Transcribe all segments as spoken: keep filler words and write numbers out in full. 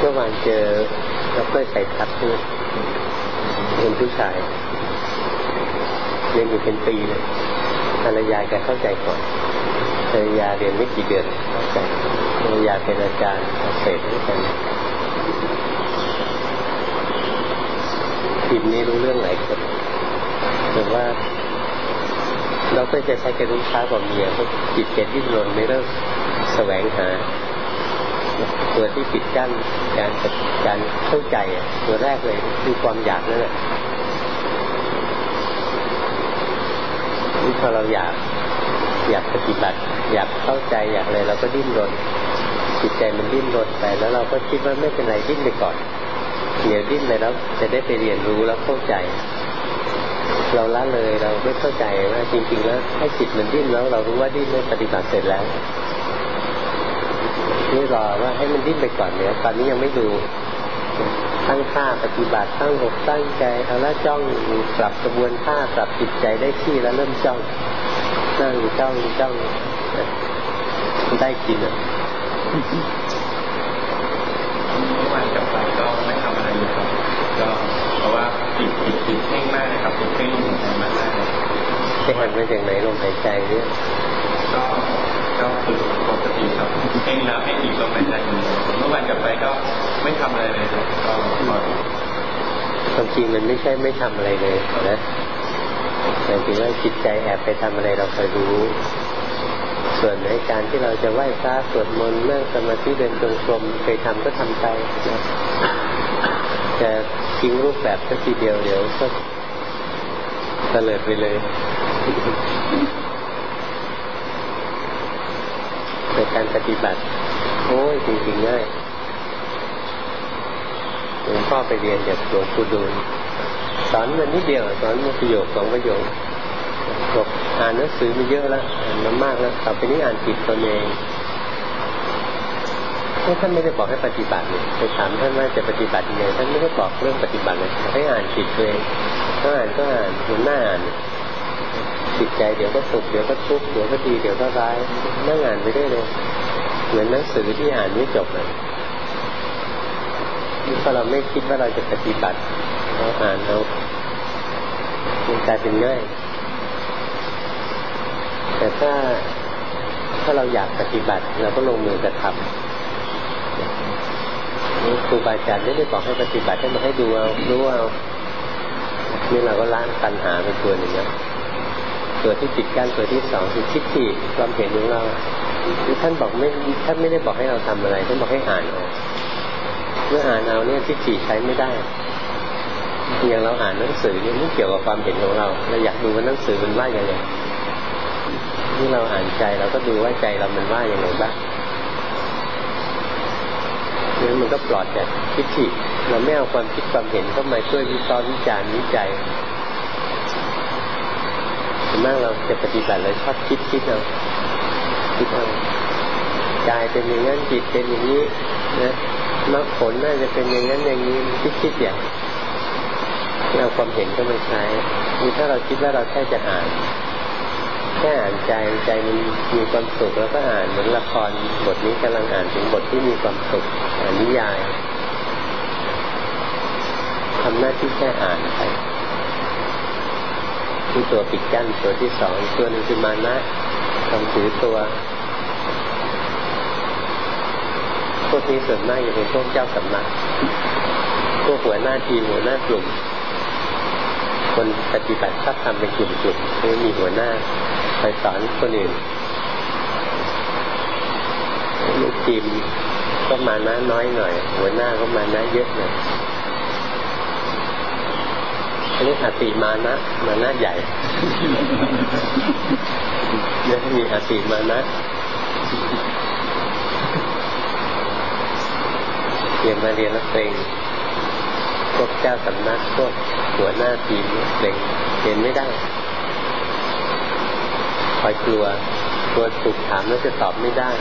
เมื่อวานเจอดร.ไสทัศน์เป็นผู้ชายเรียนอยู่เป็นปีเลยภรรยาแกเข้าใจก่อนภรรยาเรียนไม่กี่เดือนเข้าใจภรรยาเป็นอาจารย์เสร็จด้วยกันทีมนี้รู้เรื่องหลายคนแต่ว่าเราก็จะใช้กระดุมช้ากว่าเมียเพราะจิตเจตดิ้นรนไม่เริ่มแสวงหาตัวที่ปิดกั้นการการเข้าใจตัวแรกเลยคือความอยากนั่นแหละที่พอเราอยากอยากปฏิบัติอยากเข้าใจอยากอะไรเราก็ดิ้นรนจิตใจมันดิ้นรนไปแล้วเราก็คิดว่าไม่เป็นไรดิ้นไปก่อนเดี๋ยวดิ้นไปแล้วจะได้ไปเรียนรู้แล้วเข้าใจเราละเลยเราไม่เข้าใจว่าจริงๆแล้วให้จิตมันดิ้นแล้วเรารู้ว่าดิ้นไม่ปฏิบัติเสร็จแล้วนี่รอว่าให้มันดิ้นไปก่อนเนี่ยตอนนี้ยังไม่ดูตั้งท่าปฏิบัติตั้งอกตั้งใจเอาละจ้องปรับกระบวนท่าปรับจิตใจได้ที่แล้วเริ่มจ้องนั่งจ้องจ้องได้กินอ่ะเมื่อวานกลับไปก็ไม่ทำอะไรเลยครับก็เพราะว่าติดติดติดเพ่งมากนะครับติดเพ่งลมหายใจมากมากไปหันมาจากไหนลมหายใจเนี่ยก็ก็ฝึกปกติครับเพ่งแล้วให้อีกลมหายใจอยู่เมื่อวานกลับไปก็ไม่ทำอะไรเลยครับก็ความจริงมันไม่ใช่ไม่ทำอะไรเลยนะแต่จริงว่าจิตใจแอบไปทำอะไรเราคอยรู้ส่วนในการที่เราจะไหว้พระสวดมนต์นั่งสมาธิเดินจงกรมเคยทำก็ทำไปนะจะทิ้งรูปแบบสักทีเดียวเดี๋ยวก็เตลิดไปเลยในการปฏิบัติโอ้ยจริงๆง่ายหลวงพ่อไปเรียนจากหลวงปู่ดูลสอนมันนิดเดียวสอนมันประโยคสองประโยคบอกอ่านหนังสือมาเยอะแล้วอ่านมามากแล้วต่อไปนี้อ่านจิตตนเองท่านไม่ได้บอกให้ปฏิบัติเลยไปถามท่านว่าจะปฏิบัติยังไงท่านไม่ได้บอกเรื่องปฏิบัติเลยให้อ่านจิตตัวเองถ้าอ่านก็อ่านหัวหน้าอ่านจิตใจเดี๋ยวก็สุขเดี๋ยวก็ทุกข์เดี๋ยวก็ดีเดี๋ยวก็ร้ายนั่งอ่านไปได้เลยเหมือนหนังสือที่อ่านไม่จบเลยถ้าเราไม่คิดว่าเราจะปฏิบัติเราอ่านเรามันกลายเป็นง่ายแต่ถ้าถ้าเราอยากปฏิบัติเราก็ลงมือกระทำนี่ครูบาอาจารย์ไม่ได้บอกให้ปฏิบัติให้มาให้ดูเอารู้เอานี่เราก็ล้างตัณหาไปตัวหนึ่งนะตัวที่ปิดกั้นตัวที่สองคือทิฏฐิความเห็นของเราคือท่านบอกไม่ท่านไม่ได้บอกให้เราทำอะไรท่านบอกให้อ่านเอาเมื่ออ่านเอาเนี่ยทิฏฐิใช้ไม่ได้อย่างเราอ่านหนังสือเนี่ยไม่เกี่ยวกับความเห็นของเราเราอยากดูว่าหนังสือมันว่าอย่างไรที่เราอ่านใจเราก็ดูว่าใจเรามันว่าอย่างไรบ้างนั้นมันก็ปลอดจากทิฏฐิเราไม่เอาความคิดความเห็นเข้ามาช่วยวิเคราะห์วิจารณ์วิจัยส่วนมากเราจะปฏิบัติเราชอบคิดคิดเอาคิดเอากายเป็นอย่างนั้นจิตเป็นอย่างนี้นะมรรคผลน่าจะเป็นอย่างนั้นอย่างนี้คิดคิดอย่างเอาความเห็นเข้ามาใช้คือถ้าเราคิดว่าเราแค่จะอ่านแค่อ่านใจใจมันมีความสุขแล้วก็อ่านเหมือนละครบทนี้กำลังอ่านถึงบทที่มีความสุขอ่านนิยายทำหน้าที่แค่อ่านไปที่ตัวปิดกั้นตัวที่สองตัวนึงคือมานะความถือตัวพวกนี้ส่วนมากจะเป็นพวกเจ้าสำนักพวกหัวหน้าทีมหัวหน้ากลุ่มคนปฏิบัติชอบทำเป็นกลุ่มๆคือมีหัวหน้าไปสอนคนอื่นลูกทีมก็มานะน้อยหน่อยหัวหน้าก็มานะเยอะหน่อยอันนี้อติมานะมานะใหญ่เยอะมีอติมานะเรียนมาเรียนแล้วเกรงพวกเจ้าสำนักพวกหัวหน้าทีมเกรงเรียนไม่ได้คอยกลัวกลัวถูกถามแล้วจะตอบไม่ได้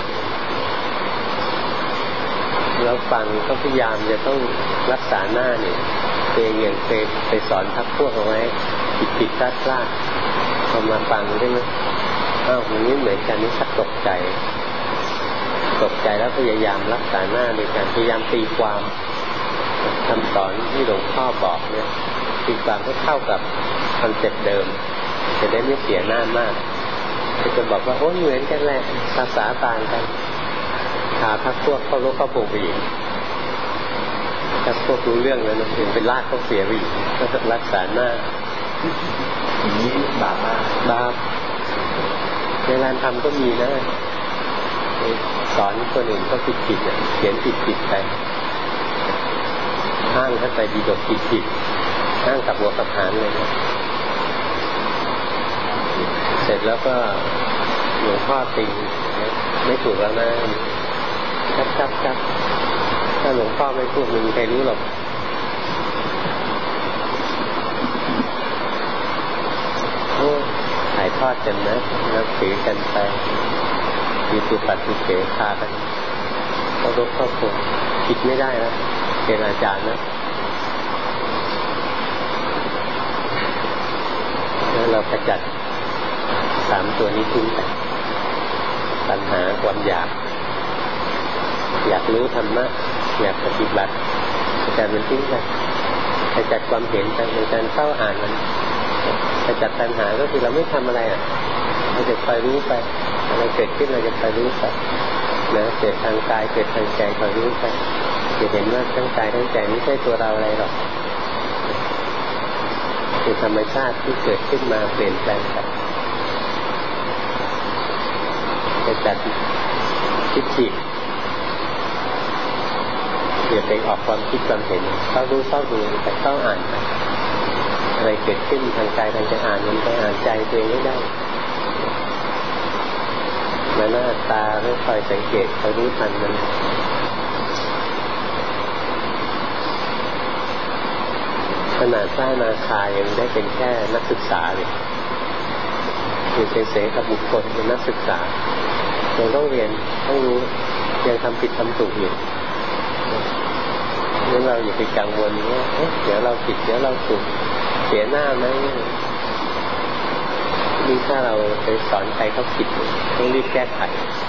แล้วฟังเขาพยายามจะต้องรักษาหน้าเนี่ยตัวเองอย่างเคยไปสอนพักพวกเอาไว้ผิดผิดพลาดพลาดพอมาฟังได้ไหมอ้าวอย่างนี้เหมือนกันนี่ชักตกใจตกใจแล้วพยายามรักษาหน้าโดยการพยายามตีความคำสอนที่หลวงพ่อบอกเนี่ยตีความให้เข้ากับคอนเซ็ปต์เดิมจะได้ไม่เสียหน้ามากจะบอกว่าโอ้เหมือนกันแหละภาษาต่างกันหาพักพวกเข้าโลกเข้าโปงไปอีกถ้าพวกรู้เรื่องแล้วถึงเป็นลากเขาเสียไปอีกก็รักษาหน้าอย่างนี้บาปมากบาปในร้านทำก็มีนะสอนคนอื่นก็ผิดผิดเขียนผิดผิดไปห้างถ้าไปดีดกผิดผิดห้างกับหัวกับหางเลยนะเสร็จแล้วก็หลวงพ่อติงไม่ถูกแล้วนะชับชับชับถ้าหลวงพ่อไม่พูดมึงใครรู้หรอกโอ้ถ่ายทอดกันนะแล้วถือกันไปมีสุปัตติเสพากันเขารบเข้าคงคิดไม่ได้แล้วเป็นอาจารย์นะแล้วเราขจัดสามตัวนี้ทิ้งไปปัญหาความอยากอยากรู้ธรรมะอยากปฏิบัติขจัดมันทิ้งไปขจัดความเห็นไปในการเข้าอ่านมันขจัดปัญหาก็คือเราไม่ทำอะไรอ่ะเราจะคอยรู้ไปอะไรเกิดขึ้นเราจะคอยรู้ไปนะเกิดทางกายเกิดทางใจคอยรู้ไปจะเห็นว่าทั้งกายทั้งใจไม่ใช่ตัวเราอะไรหรอกเป็นธรรมชาติที่เกิดขึ้นมาเปลี่ยนแปลงไปจะจัดคิดผิดอย่าไปออกความคิดความเห็นเข้ารู้เข้าดูแต่เข้าอ่านอะไรเกิดขึ้นทางกายทางใจอ่านมันไปอ่านใจตัวเองไม่ได้มาหน้าตาไม่คอยสังเกตคอยรู้ทันมันขนาดสร้างนาคายังได้เป็นแค่นักศึกษาเลยอยู่เฉยๆกับบุคคลเป็นนักศึกษายังต้องเรียนต้องรู้ยังทำผิดทำถูกอยู่งั้นเราอย่าไปกังวลว่าเอ๊ะเดี๋ยวเราผิดเดี๋ยวเราถูกเสียหน้าไหมนี่ถ้าเราไปสอนใครเขาผิดต้องรีบแก้ไข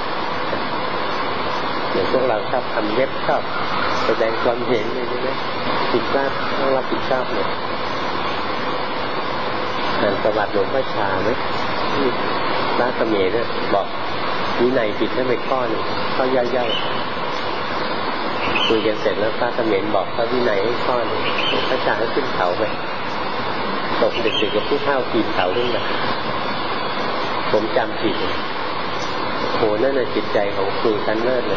อย่างพวกเราชอบทำเว็บชอบแสดงความเห็นอะไรใช่ไหมผิดพลาดต้องรับผิดชอบเนี่ยอ่านประวัติหลวงพ่อชาไหมพระเขมรเนี่ยบอกวินัยผิดแค่ไม่ข้อนึงข้อย่อยๆคุยกันเสร็จแล้วพระเขมรบอกพระวินัยให้ข้อนึงพระชาก็ขึ้นเขาไปตกเด็กๆกับผู้เฒ่าปีนเขาขึ้นมาผมจำผิดโหนั่นน่ะจิตใจของครูชั้นเลิศเลย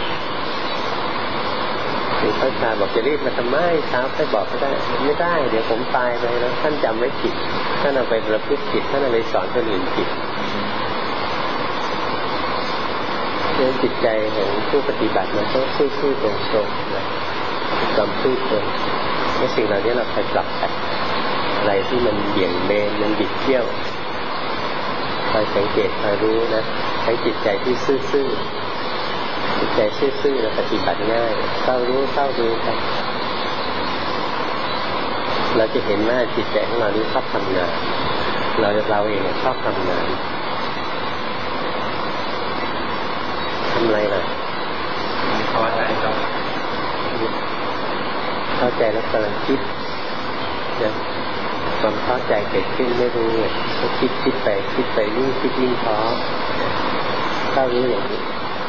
หลวงพ่อชาบอกจะรีบมาทำไมเช้าไปบอกก็ได้ไม่ได้เดี๋ยวผมตายไปแล้วท่านจำไว้ผิดท่านเอาไปประพฤติผิดท่านเอาไปสอนคนอื่นผิดเรื่องจิตใจของผู้ปฏิบัติมันต้องซื่อๆตรงๆนะความซื่อตรงในสิ่งเหล่านี้เราคอยปรับแต่อะไรที่มันเบี่ยงเบนมันบิดเบี้ยวคอยสังเกตคอยรู้นะใช้จิตใจที่ซื่อๆจิตใจซื่อๆแล้วปฏิบัติง่ายเข้ารู้เข้าดูไปเราจะเห็นว่าจิตใจของเรานี้ชอบทำงานเราเราเองชอบทำงานทำอะไรล่ะเข้าใจครับเข้าใจแล้วกำลังคิดนะความเข้าใจเกิดขึ้นไม่รู้ก็คิดคิดไปคิดไปยิ่งคิดยิ่งท้อเข้ารู้อย่างนี้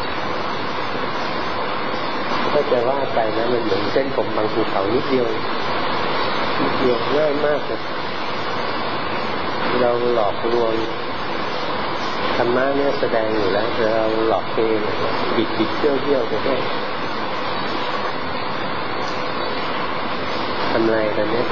ก็จะว่าไปนะมันเหมือนเส้นผมบางภูเขานิดเดียวนิดเดียวง่ายมากเลยเราหลอกลวงธรรมะเนี่ยแสดงอยู่แล้วแต่เราหลอกเองบิดบิดเที่ยวเที่ยวไปได้ทำไรกันเนี่ย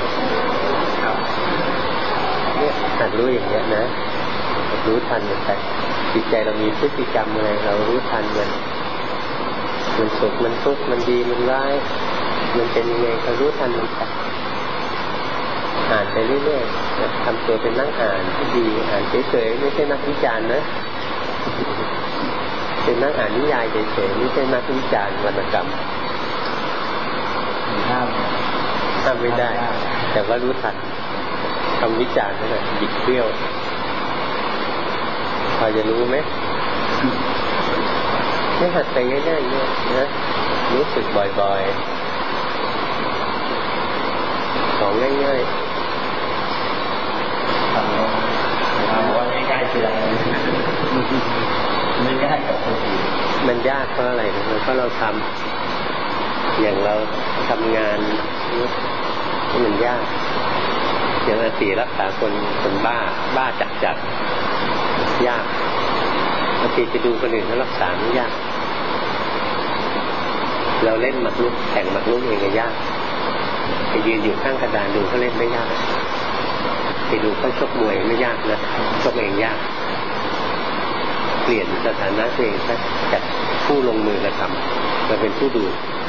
เนี่ยหัดรู้อย่างเงี้ยนะรู้ทันมันไปจิตใจเรามีพฤติกรรมอะไรเรารู้ทันมันมันสุขมันทุกข์มันดีมันร้ายมันเป็นยังไงเรารู้ทันมันไปอ่านไปเรื่อยๆทำตัวเป็นนักอ่านที่ดีอ่านเฉยๆไม่ใช่นักวิจารณ์นะเป็นนักอ่านนิยายเฉยๆไม่ใช่นักวิจารณ์วรรณกรรมห้ามห้ามไม่ได้แต่ว่ารู้ทันคำวิจารณ์นั่นแหละบิดเบี้ยวพอจะรู้ไหมไม่หัดไปง่ายๆเนี่ยนะรู้สึกบ่อยๆของง่ายๆถามว่าง่ายๆคืออะไรไม่ง่ายกับคนอื่นมันยากเพราะอะไรเพราะเราทำอย่างเราทำงานมันยากอย่างอาตีรักษาคนคนบ้าบ้าจัดจัดยากอาตีจะดูคนอื่นเขารักษาไม่ยากเราเล่นหมากรุกแข่งหมากรุกเองก็ยากไปยืนอยู่ข้างกระดานดูเขาเล่นไม่ยากไปดูเขาชกมวยไม่ยากนะชกเองยากเปลี่ยนสถานะตัวเองจากผู้ลงมือกระทำมาเป็นผู้ดู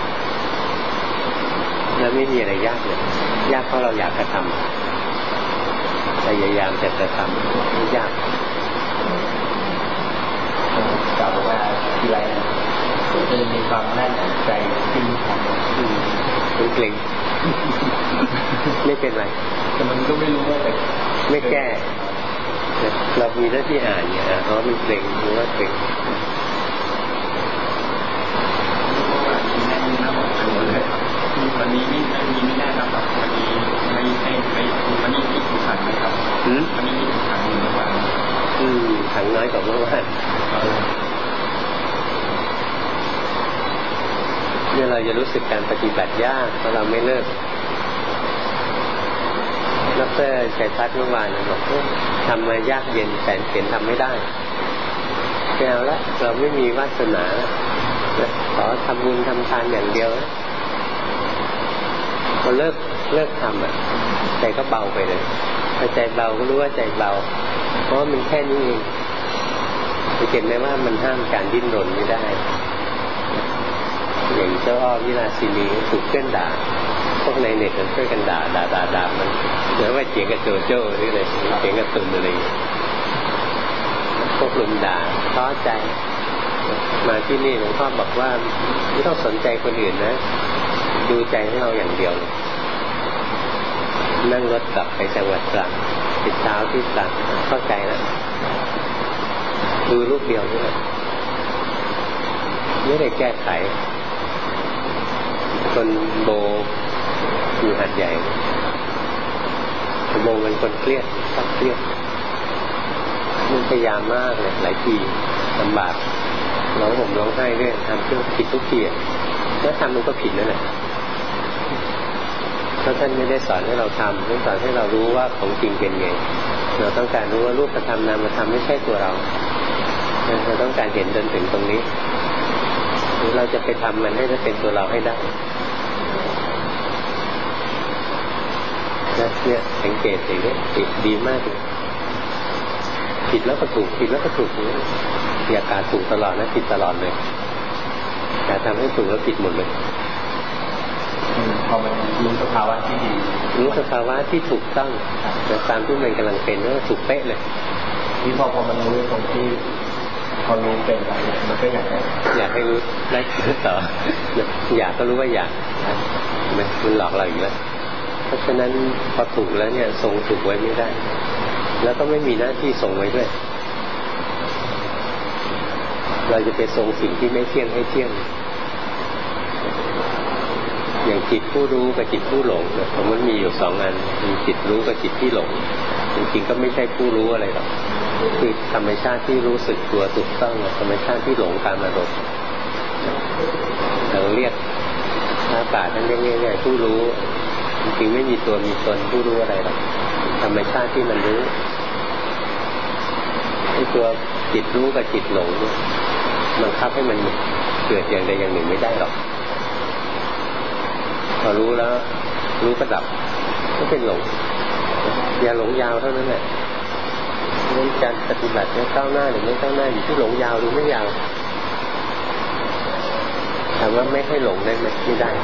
แล้วไม่มีอะไรยากเลยยากเพราะเราอยากกระทำพยายามจะกระทำไม่ยากกล่าวว่าทีไรจะมีความแน่นใจขึ้นทางเป็นเกร็งไม่เป็นไรแต่มันก็ไม่รู้ว่าแต่ไม่แก้เรามีหน้าที่อ่านเนี่ยเพราะมันเกร็งหรือว่าเกร็งวันนี้ไม่วันนี้ไม่ได้ครับวันนี้ไม่ให้ไม่วันนี้มีถูกขังไหมครับวันนี้มีถูกขังอยู่เมื่อวานอืมขังน้อยกว่าเมื่อวานเนี่ยเราจะรู้สึกการปฏิบัติยากเพราะเราไม่เลิกดร.ชัยพัฒน์เมื่อวานบอกทำมายากเย็นแสนเข็ญทำไม่ได้ไม่เอาละเราไม่มีวาสนาขอทำบุญทำทานอย่างเดียวพอเลิกเลิกทำอ่ะใจก็เบาไปเลยพอใจเบาก็รู้ว่าใจเบาเพราะมันแค่นี้เองจะเห็นไหมว่ามันห้ามการดิ้นรนไม่ได้อย่างเจ้าอ้อวิลาสินีถูกเพื่อนด่าพวกในเน็ตมันช่วยกันด่าด่าด่าด่ามันเหมือนว่าเจียงกับโจโจ้หรืออะไรเจียงกับตุนอะไรพวกลุมด่าท้อใจมาที่นี่หลวงพ่อบอกว่าไม่ต้องสนใจคนอื่นนะดูใจของเราอย่างเดียวนั่งรถกลับไปจังหวัดตรังติดเช้าที่ตรังเข้าใจแล้วดูรูปเดียวนี่แหละไม่ได้แก้ไขคนโบอยู่หัดใหญ่โบเป็นคนเครียดชอบเครียดมันพยายามมากเลยหลายปีลำบากร้องห่มร้องไห้เรื่อยทำเพื่อผิดทุกทีแล้วทำมันก็ผิดนั่นแหละเพราะท่านไม่ได้สอนให้เราทำท่านสอนให้เรารู้ว่าของจริงเป็นไงเราต้องการรู้ว่ารูปธรรมนามธรรมไม่ใช่ตัวเราเราต้องการเห็นจนถึงตรงนี้หรือเราจะไปทำมันให้เป็นตัวเราให้ได้เนี่ยสังเกตอย่างนี้ผิดดีมากเลยผิดแล้วก็ถูกผิดแล้วก็ถูกอย่าการถูกตลอดนะผิดตลอดเลยอย่าทำให้ถูกแล้วผิดหมดเลยพอมันรู้สภาวะที่ดีรู้สภาวะที่ถูกต้องแต่ตามที่มันกำลังเป็นก็ถูกเป๊ะเลยที่พอพอมันรู้ตรงที่พอรู้เป็นอะไรมันก็อยากอยากให้รู้ได้ต่ออยากก็รู้ว่าอยากมันมันหลอกเราอีกแล้วเพราะฉะนั้นพอถูกแล้วเนี่ยทรงถูกไว้ไม่ได้แล้วก็ไม่มีหน้าที่ทรงไว้ด้วยเราจะไปทรงสิ่งที่ไม่เที่ยงให้เที่ยงอย่างจิตผู้รู้กับจิตผู้หลงเนี่ยมันมีอยู่สองอันมีจิตรู้กับจิตที่หลงจริงๆก็ไม่ใช่ผู้รู้อะไรหรอกคือธรรมชาติที่รู้สึกตัวถูกต้องธรรมชาติที่หลงตามอารมณ์เราเรียกพระป่าท่านเรียกง่ายๆผู้รู้จริงๆไม่มีตัวมีตนผู้รู้อะไรหรอกธรรมชาติที่มันรู้ไอ้ตัวจิตรู้กับจิตหลงบังคับให้มันเกิดอย่างใดอย่างหนึ่งไม่ได้หรอกพอรู้แล้วรู้ก็ดับก็เป็นหลงอย่าหลงยาวเท่านั้นแหละเรื่องการปฏิบัติเนี่ยก้าวหน้าหรือไม่ก้าวหน้าอยู่ที่หลงยาวหรือไม่ยาวถามว่าไม่ให้หลงได้ไหมไม่ได้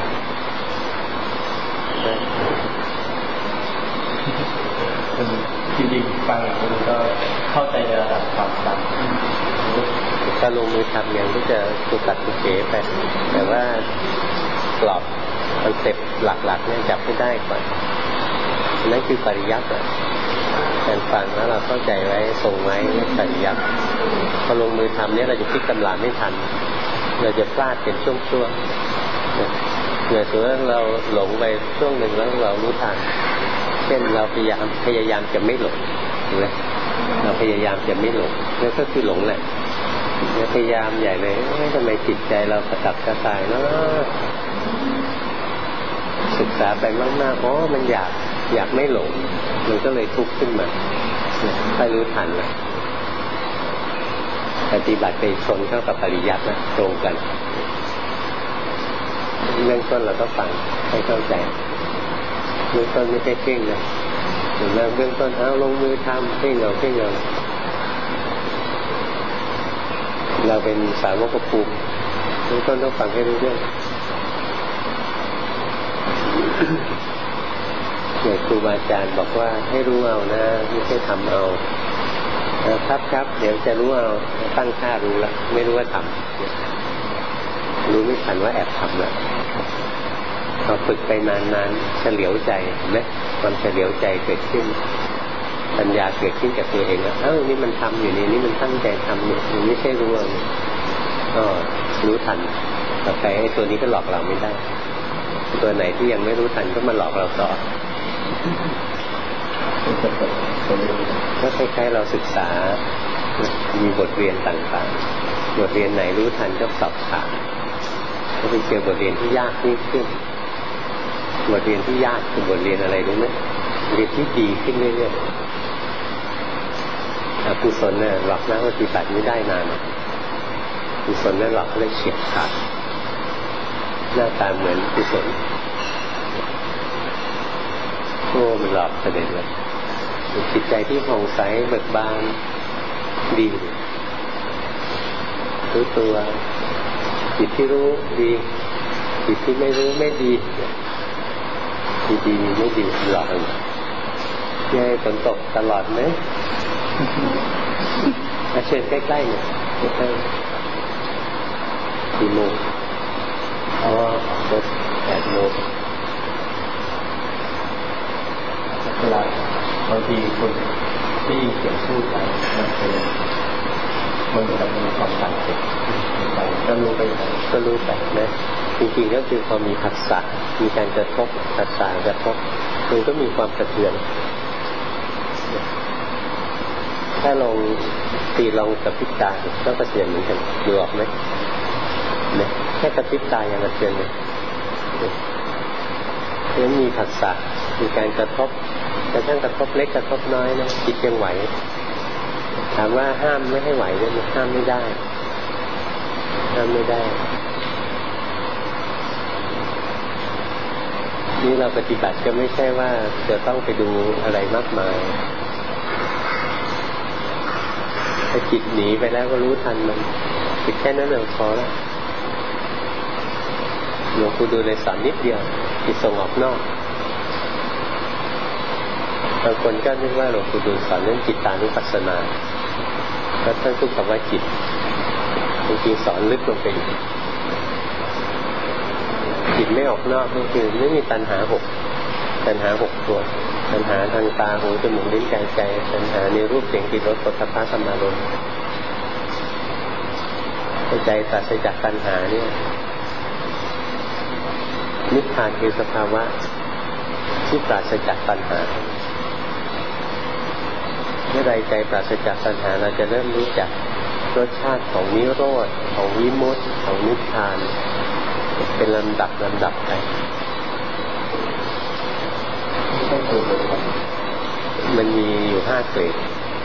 จริงๆฟังอย่างนี้ก็เข้าใจในระดับความต่ำถ้าลงมือทำอย่างที่จะตุกัดตุเก๋ไปแต่ว่ากรอบคอนเซ็ปต์หลักๆเนี่ยจับไม่ได้ก่อนนั่นคือปริยัติการฟังแล้วเราเข้าใจไว้ทรงไว้ปริยัติพอลงมือทำเนี่ยเราจะพลิกตำราไม่ทันเราจะพลาดเป็นช่วงๆเนี่ยถือว่าเราหลงไปช่วงหนึ่งแล้วเรารู้ทันเช่นเราพยายามพยายามจะไม่หลงเห็นไหมเราพยายามจะไม่หลงนั่นก็คือหลงแหละเนี่ยพยายามใหญ่เลยทำไมจิตใจเรากระตับกระส่ายเนาะศึกษาไปมากๆอ๋อมันอยากอยากไม่หลงมันก็เลยทุกข์ขึ้นมาค่อยรู้ทันนะปฏิบัติไปชนเข้ากับปริยัตินะตรงกันเรื่องต้นเราก็ฟังให้เข้าใจเรื่องต้นไม่ใช่เพ่งนะถึงเริ่มเรื่องต้นเอาลงมือทำเพ่งเอาเพ่งเอาเราเป็นสาวกภูมิเรื่องต้นต้องฟังให้รู้เรื่องอย่างครูบาอาจารย์บอกว่าให้รู้เอานะไม่ใช่ทำเอาครับครับเดี๋ยวจะรู้เอาตั้งท่ารู้แล้วไม่รู้ว่าทำรู้ไม่ทันว่าแอบทำแล้วพอฝึกไปนานๆเฉลียวใจเห็นไหมความเฉลียวใจเกิดขึ้นปัญญาเกิดขึ้นกับตัวเองแล้วเอ้านี่มันทำอยู่นี่นี่มันตั้งใจทำอยู่มันไม่ใช่รู้เอาก็รู้ทันต่อไปไอ้ตัวนี้ก็หลอกเราไม่ได้ตัวไหนที่ยังไม่รู้ทันก็มาหลอกเราต่อก็คล้ายๆเราศึกษามีบทเรียนต่างๆบทเรียนไหนรู้ทันก็สอบถามก็ไปเจอบทเรียนที่ยากยิ่งขึ้นบทเรียนที่ยากคือบทเรียนอะไรรู้ไหมเรียนที่ดีขึ้นเรื่อยๆอกุศลเนี่ยหลอกนักปฏิบัติไม่ได้นานกุศลเนี่ยหลอกเลยเฉียบขาดหน้าตาเหมือนกุศลโอ้มันหลอกเสด็จเลยจิตใจที่ผ่องใสเบิกบานดีรู้ตัวจิตที่รู้ดีจิตที่ไม่รู้ไม่ดีดีดีไม่ดีหลอกกันยัยฝนตกตลอดไหมมาเชิญใกล้ๆหน่อยใกล้ๆกี่โมงอ๋อรถแปดโมงเวลาบางทีคนที่ยินเสียงพูดไปมันเป็นมันเหมือนกับมีความต่างเจ็บไปก็รู้ไปก็รู้ไปนะจริงๆก็คือพอมีผัสสะมีการกระทบผัสสะกระทบมันก็มีความกระเทือนถ้าลองตีลองกระพริบตาก็กระเทือนเหมือนกันดูออกไหมเนี่ยแค่กระพริบตายังกระเทือนเลยเพราะมีผัสสะมีการกระทบแต่ถ้ากระทบเล็กกระทบน้อยนะจิตยังไหวถามว่าห้ามไม่ให้ไหวได้ไหมห้ามไม่ได้ห้ามไม่ได้นี่เราปฏิบัติก็ไม่ใช่ว่าจะต้องไปดูอะไรมากมายถ้าจิตหนีไปแล้วก็รู้ทันมันจิตแค่นั้นเองพอแล้วหลวงปู่ดูเลยสอนนิดเดียวจิตส่งออกนอกบางคนก็นึกว่าหลวงปู่ดูลสอนเรื่องจิตตานุปัสสนาแล้วท่านพูดคำว่าจิตจริงๆสอนลึกลงไปอีกจิตไม่ออกนอกก็คือไม่มีตัณหาหกตัณหาหกตัวตัณหาทางตาหูจมูกลิ้นกายใจตัณหาในรูปเสียงกลิ่นรสโผฏฐัพพะธรรมารมณ์ใจปราศจากตัณหาเนี่ยนิพพานคือสภาวะที่ปราศจากตัณหาเมื่อใดใจปราศจากตัณหาเราจะเริ่มรู้จักรสชาติของนิโรธของวิมุตติของนิพพานเป็นลำดับลำดับไปมันมีอยู่ห้าเกรด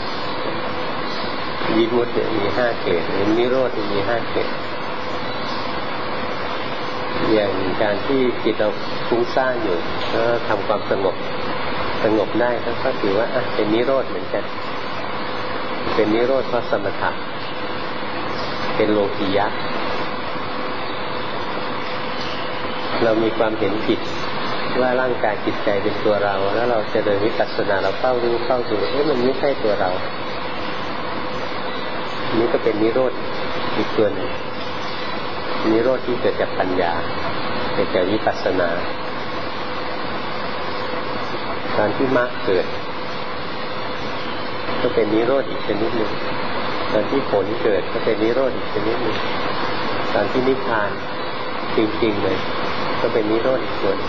วิมุตติมีห้าเกรดนิโรธมีห้าเกรดอย่างการที่จิตเราฟุ้งซ่านอยู่ก็ทำความสงบสงบได้ก็ถือว่าอ่ะเป็นนิโรธเหมือนกันเป็นนิโรธเพราะสมถะเป็นโลกิยะเรามีความเห็นผิดว่าร่างกายจิตใจเป็นตัวเราแล้วเราจะเดินวิปัสสนาเราเฝ้ารู้เฝ้าดูเอ๊ะมันไม่ใช่ตัวเรานี่ก็เป็นนิโรธอีกตัวหนึ่งนิโรธที่เกิดจากปัญญาเกิดจากวิปัสสนาตอนที่มรรคเกิดก็เป็นนิโรธอีกชนิดหนึ่งตอนที่ผลเกิดก็เป็นนิโรธอีกชนิดหนึ่งตตอนที่นิพพานจริงๆเลยก็เป็นนิโรธอีกส่วน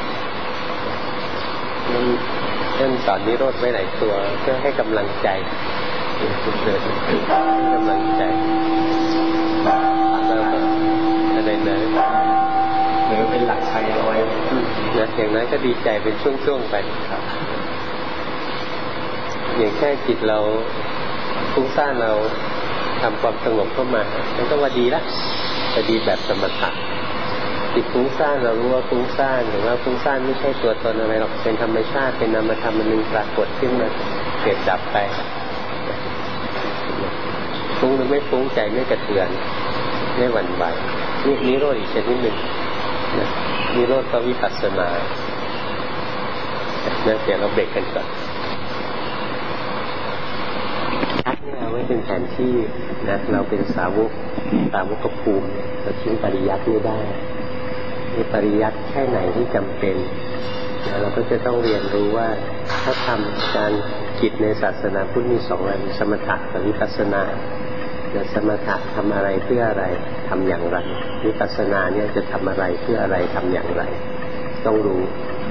นั่นนั่นสอนนิโรธไว้หลายตัวเพื่อให้กำลังใจเกิดกำลังใจแล้วก็อะไรนะหรือเป็นหลักชัยเอาไว้นะอย่างนั้นก็ดีใจเป็นช่วงๆไปครับอย่างแค่จิตเราฟุ้งซ่านเราทำความสงบเข้ามามันก็ว่าดีละแต่ดีแบบสมถะจิตฟุ้งซ่านเรารู้ว่าฟุ้งซ่านหรือว่าฟุ้งซ่านไม่ใช่ตัวตนอะไรหรอกเป็นธรรมชาติเป็นนามธรรมอันหนึ่งปรากฏขึ้นมาเกิดดับไปฟุ้งหรือไม่ฟุ้งใจไม่กระเทือนไม่หวั่นไหวนี่นิโรธอีกชนิดหนึ่งนะนิโรธก็วิปัสสนาเดี๋ยวเราเบรกกันก่อนชักเนี่ยไว้เป็นแผนที่นะเราเป็นสาวกสาวกภูมิเราทิ้งปริยัติไม่ได้มีปริยัติแค่ไหนที่จำเป็นนะเราก็จะต้องเรียนรู้ว่าถ้าทำการกิจในศาสนาพุทธมีสองอันสมถะกับวิปัสสนาสมถะทำอะไรเพื่ออะไรทำอย่างไรวิปัสสนาเนี่ยจะทำอะไรเพื่ออะไรทำอย่างไรต้องรู้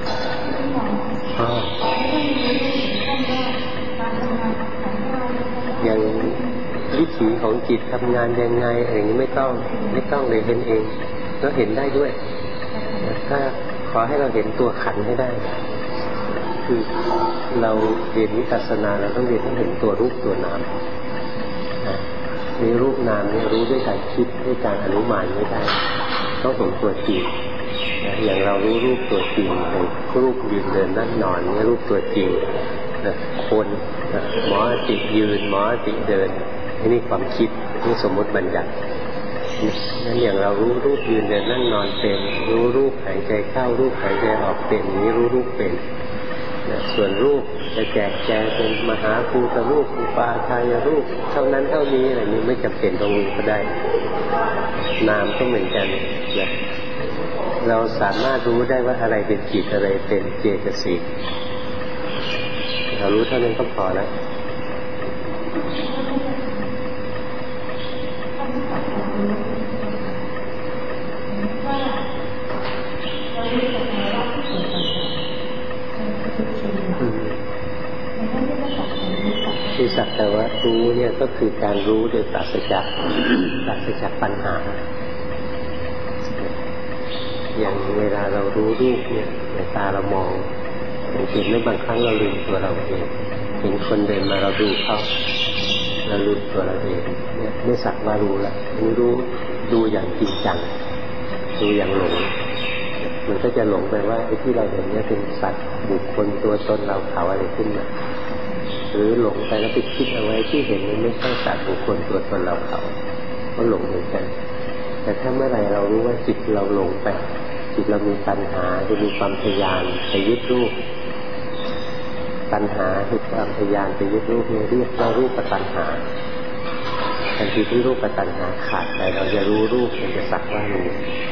อย่างวิถีของจิตทำงานยังไงอย่างนี้ไม่ต้องไม่ต้องเลยเห็นเองแล้วเห็นได้ด้วยถ้าขอให้เราเห็นตัวขันให้ได้คือเราเรียนวิปัสสนาเราต้องเรียนให้เห็นตัวรูปตัวนามมีรูปนามเนี่ยรู้ด้วยการคิดด้วยการอนุมานไม่ได้ต้องเห็นตัวจริงอย่างเรารู้รูปตัวจริงอย่างรูปยืนเดินนั่งนอนเนี่ยรูปตัวจริงคนหมอติยืนหมอติเดินนี่ความคิดนี่สมมติบัญญัตินั่นอย่างเรารู้รูปยืนเดินนั่งนอนเป็นรู้รูปหายใจเข้ารูปหายใจออกเป็นนี้รู้รูปเป็นส่วนรูปจะแจกแจงเป็นมหาภูตรูปอุปาทายรูปเท่านั้นเท่านี้อะไรนี้ไม่จำเป็นต้องรู้ก็ได้นามก็เหมือนกันนะเราสามารถรู้ได้ว่าอะไรเป็นจิตอะไรเป็นเจตสิกเรารู้เท่านั้นก็พอแล้วที่สักแต่ว่ารู้เนี่ยก็คือการรู้โดยปราศจากปราศจากปัญหาอย่างเวลาเรารู้รูปเนี่ยในตาเรามองอย่างเห็นไม่บางครั้งเราลืมตัวเราเองเห็นคนเดินมาเราดูเขาเราลืมตัวเราเองเนี่ยไม่สักว่ารู้ละนี่รู้ดูอย่างจริงจังดูอย่างหลงมันก็จะหลงไปว่าไอ้ที่เราเห็นเนี่ยเป็นสัตว์บุคคลตัวตนเราเขาอะไรขึ้นมาหรือหลงไปแล้วไปคิดเอาไว้ที่เห็นมันไม่ใช่สัตว์บุคคลตัวตนเราเขาก็หลงเหมือนกันแต่ถ้าเมื่อไรเรารู้ว่าจิตเราหลงไปจิตเรามีตัณหาจะมีความทยานไปยึดรูปตัณหาคือความทยานไปยึดรูปเนี่ยเรียกว่ารูปตัณหาทันทีที่รูปตัณหาขาดไปเราจะรู้รูปมันจะสักว่ารู้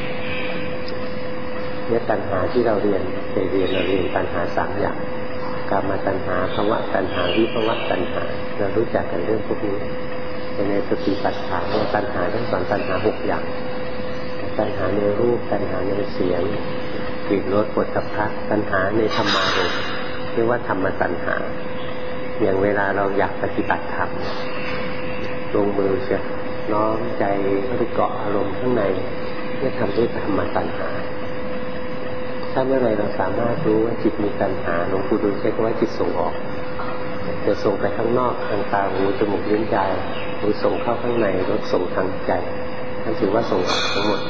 เนี่ยตัณหาที่เราเรียนเคยเรียนเราเรียนตัณหาสามอย่างกามตัณหาภวตัณหาวิภวตัณหาเรารู้จักกันเรื่องพวกนี้ในสติปัฏฐานเนี่ยตัณหาทั้งสองตัณหาหกอย่างตัณหาในรูปตัณหาในเสียงกลิ่นรสโผฏฐัพพะตัณหาในธรรมารมณ์เรียกว่าธรรมตัณหาอย่างเวลาเราอยากปฏิบัติธรรมลงมือจะน้อมใจเข้าไปเกาะอารมณ์ข้างในนี่ทำด้วยธรรมตัณหาถ้าเมื่อไรเราสามารถรู้ว่าจิตมีตัณหาหลวงปู่ดูลใช้คำว่าจิตส่งออกจะส่งไปข้างนอกทางตาหูจมูกลิ้นกายหรือส่งเข้าข้างในหรือส่งทางใจนั่นถือว่าส่งออกทั้งหมด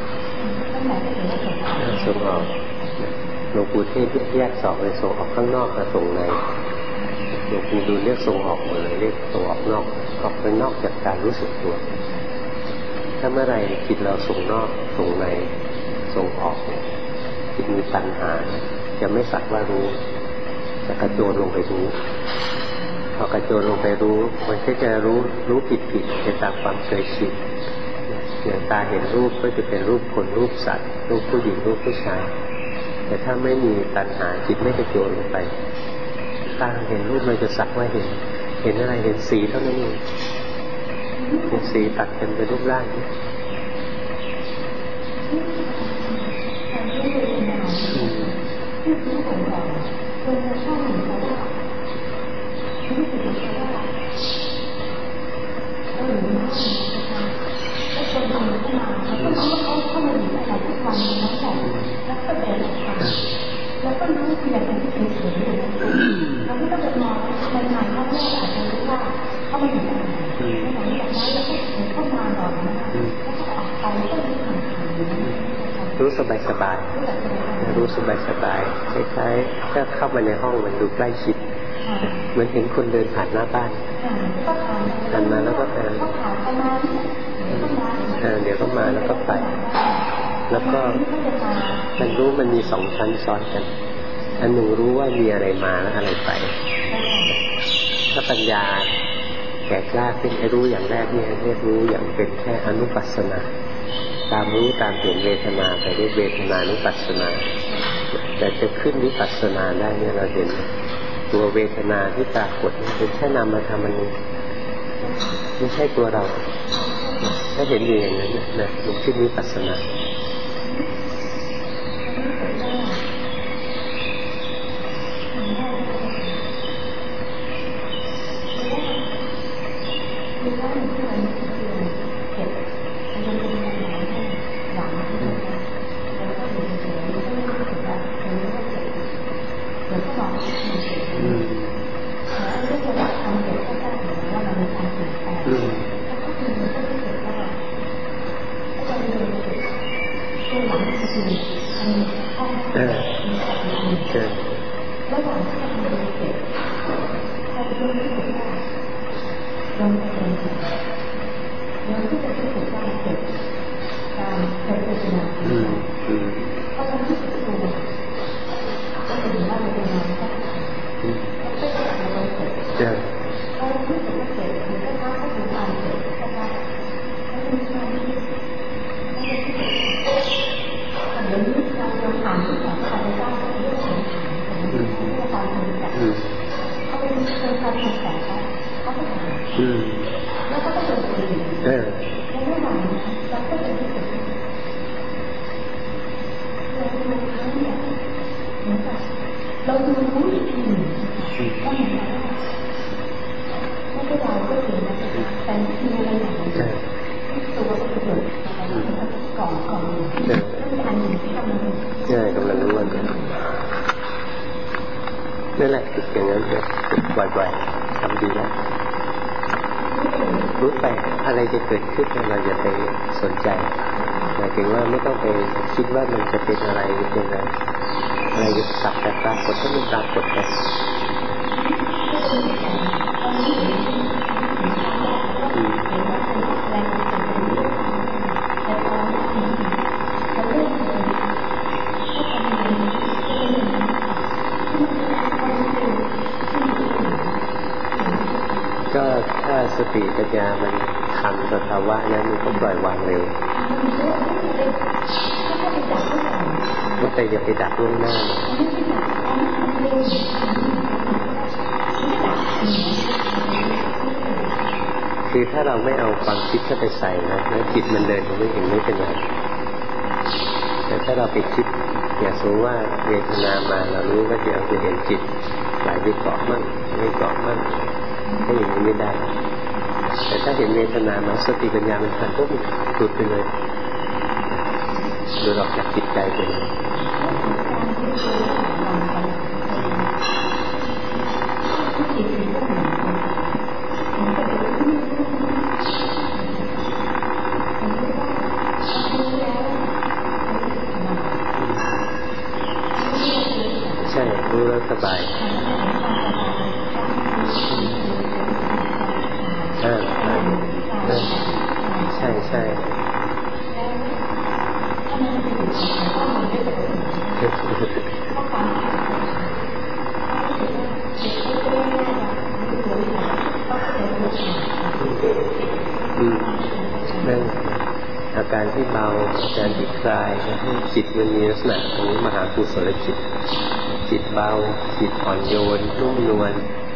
ส่งออกหลวงปู่เทศแยกสอบเลยส่งออกข้างนอกกับส่งในหลวงปู่ดูลเรียกส่งออกหมดเลยเรียกส่งออกนอกออกไปนอกจากการรู้สึกตัวถ้าเมื่อไรจิตเราส่งนอกส่งในส่งออกจิตมีตัณหาจะไม่สักว่ารู้จะกระโจนลงไปรู้พอกระโจนลงไปรู้มันก็จะรู้รู้ผิดผิดไปตามความเคยชินอย่างตาเห็นรูปก็จะเป็นรูปคนรูปสัตว์รูปผู้หญิงรูปผู้ชายแต่ถ้าไม่มีตัณหาจิตไม่กระโจนลงไปตาเห็นรูปมันจะสักว่าเห็นเห็นอะไรเห็นสีเท่านั้นเองเห็นสีตัดกันเป็นรูปร่างจนกระทั่งเหมือนกับว่ารู้สึกว่าเออหนูน่าสนใจแล้วคนทำเข้ามาแล้วก็รู้ว่าเขาเข้ามาอยู่ในหลายทุกวันนั้นแต่แล้วก็เดินออกไปแล้วก็รู้เพียงแต่ที่เฉยๆเลยเราไม่ต้องไปมองมันหมายว่าแม่อาจจะรู้ว่าเขามาอยู่ตรงไหนไม่หลังจากนั้นแล้วก็เข้ามาหลอกนะคะแล้วก็ออกไปก็รู้ผ่านๆรู้สบายสบายรู้สบายสบายคล้ายๆถ้าเข้ามาในห้องมันดูใกล้ชิดเหมือนเห็นคนเดินผ่านหน้าบ้านผ่านมาแล้วก็เดินเดี๋ยวก็มาแล้วก็ไปแล้วก็มันรู้มันมีสองชั้นซ้อนกันอันหนึ่งรู้ว่ามีอะไรมาแล้วอะไรไปถ้าปัญญาแก่กล้าขึ้นไอ้รู้อย่างแรกเนี่ยเรียกรู้อย่างเป็นแค่อนุปัสสนาตามรู้ตามเห็นเวทนาไปเรียกเวทนานุปัสสนาแต่จะขึ้นวิปัสสนาได้เนี่ยเราเห็นตัวเวทนาที่ปรากฏเป็นแค่นามธรรมนึงไม่ใช่ตัวเราถ้าเห็นอยู่อย่างนั้นนะมันขึ้นวิปัสสนาระหว่างที่เราดูเสร็จเราจะรู้สึกว่าเราจะเป็นเราที่จะรู้สึกว่าเกิดการเกิดเป็นสิ่งที่เพราะเรารู้สึกตัวก็จะเห็นว่าเราเป็นน้ำก็ไม่ใช่เราเกิดเรารู้สึกว่าเกิดหรือก็พักก็ถึงการเกิดก็พักแล้วเป็นช่วงที่แต่เดี๋ยวนี้เราจะผ่านที่สองก็จะได้เรื่องของเขาเป็นคนการทำแสงเขาก็ทำแล้วก็ต้องเป็นคนอื่นแล้วเมื่อวานเราก็เป็นที่สุดเราดูเขาเนี่ยเหมือนกับเราดูรู้อีกทีหนึ่งก็เหมือนกับว่าไม่ใช่เราก็เองนะแต่มีอะไรอย่างหนึ่งตัวก็เกิดอะไรก่อนก่อนแล้วมีอันหนึ่งที่กำลังใช่กำลังรู้ว่านั่นแหละฝึกอย่างนั้นเลยฝึกบ่อยๆทำดีแล้วรู้ไปอะไรจะเกิดขึ้นเราอย่าไปสนใจหมายถึงว่าไม่ต้องไปคิดว่ามันจะเป็นอะไรเป็นอะไรอะไรจะสักแต่ปรากฏก็มันปรากฏไปก็ถ้าสติปัญญามันทันสภาวะนั้นมันก็ปล่อยวางเร็วก็แต่อย่าไปดักล่วงหน้าคือถ้าเราไม่เอาความคิดเข้าไปใส่นะแล้วจิตมันเดินตรงนี้เองไม่เป็นไรแต่ถ้าเราไปคิดอย่าสูว่าเวทนามาเรารู้ว่าเดี๋ยวจะเห็นจิตไหลไปเกาะมั่งไม่เกาะมั่งถ้าอย่างนี้ไม่ได้แต่ถ้าเห็นเวทนามาสติปัญญามันทันปุ๊บหลุดไปเลยหลุดออกจากจิตใจไปเลยใช่รู้แล้วสบายอ่าใช่ใช่อืมนั่นอาการที่เบาอาการที่คลายให้จิตมันมีลักษณะของมหากุศลจิตจิตเบาจิตอ่อนโยนนุ่มนวล